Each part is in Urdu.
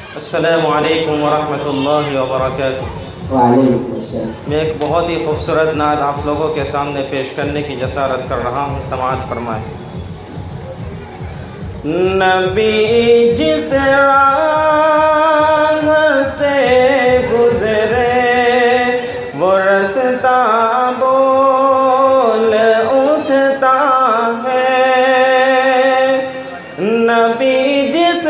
السلام علیکم ورحمۃ اللہ وبرکاتہ۔ وعلیکم السلام۔ میں ایک بہت ہی خوبصورت نعت آپ لوگوں کے سامنے پیش کرنے کی جسارت کر رہا ہوں، سماعت فرمائیں۔ نبی جس راہ سے گزرے وہ رستہ بول اٹھتا ہے، نبی جس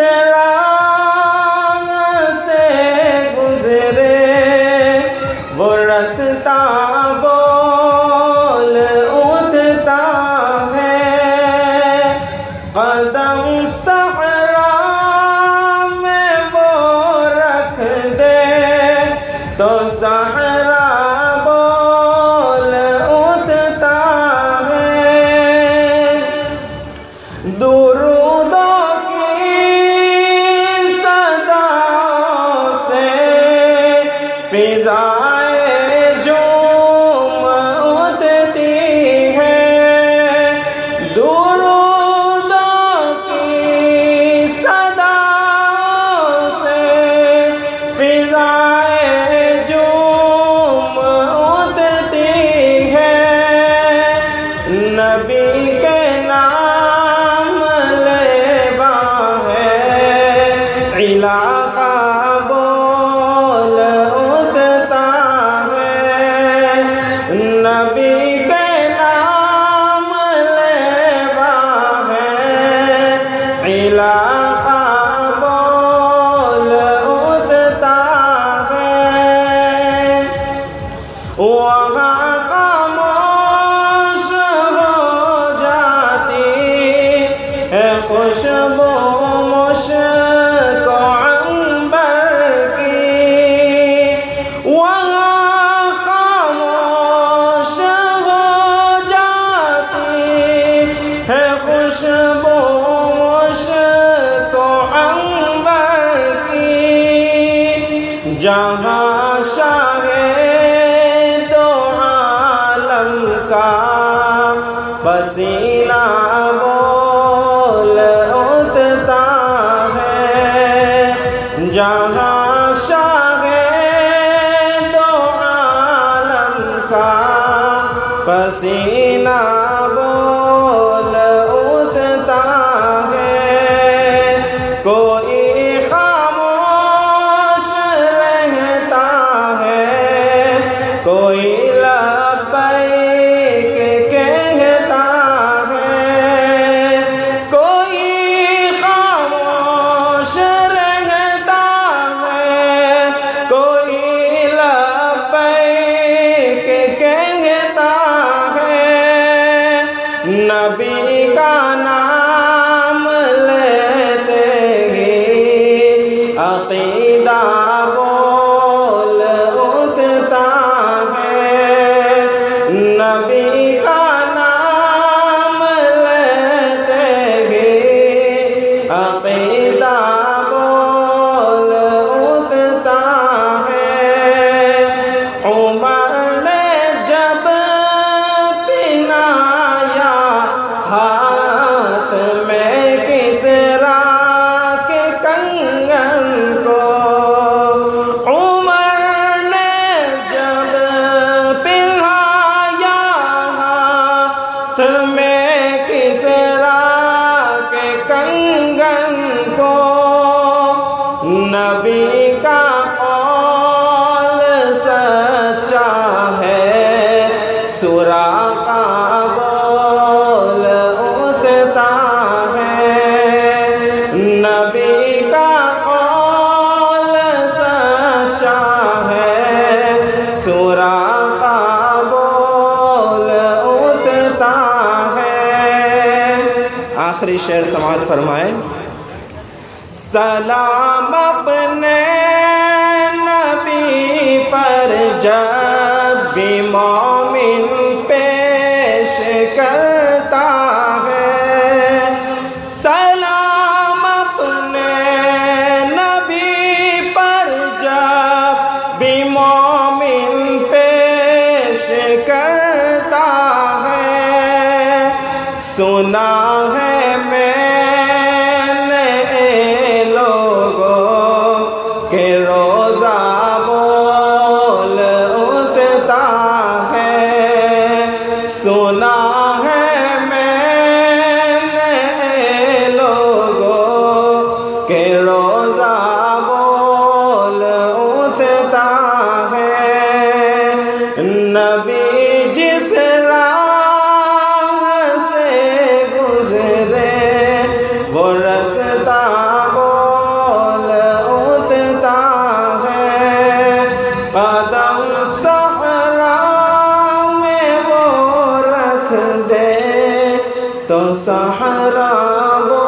وہ رستہ بول اٹھتا ہے، قدم صحرا میں وہ رکھ دے تو صحرا بول اٹھتا ہے، درودوں کی صداؤں سے فضا نبی کے نام لیوا ہے، علاقہ بول اٹھتا ہے، نبی کے نام لیوا ہے، علاقہ بول اٹھتا ہے، وہاں خوشبو مشک و عنبر کی، وہاں خاموش ہو جاتی ہے خوشبو مشک و عنبر کی، جہاں شاہ دو عالم کا پسینہ جہاں شاہ دو عالم کا پسینہ بول اٹھتا ہے، کوئی خاموش رہتا ہے، کوئی لبیک کہتا ہے، کوئی خاموش نبی کا نام لیتے ہی عقیدہ بول اٹھتا ہے، نبی کا نام لیتے ہی عقیدہ بول اٹھتا ہے، عمر نے جب ہاتھ میں کسریٰ کے کنگن کو، عمر نے جب پہنایا ہاتھ میں کسریٰ کے کنگن کو، نبی کا قول سچا ہے، سراقہ بول اٹھتا ہے، نبی کا قول سچا ہے، سراقہ بول اٹھتا ہے۔ آخری شعر سماعت فرمائے۔ سلام اپنے نبی پر جب بھی مومن پیش کرتا ہے، سلام اپنے نبی پر جب بھی مومن پیش کرتا ہے، سنا ہے میں نے لوگوں صحرا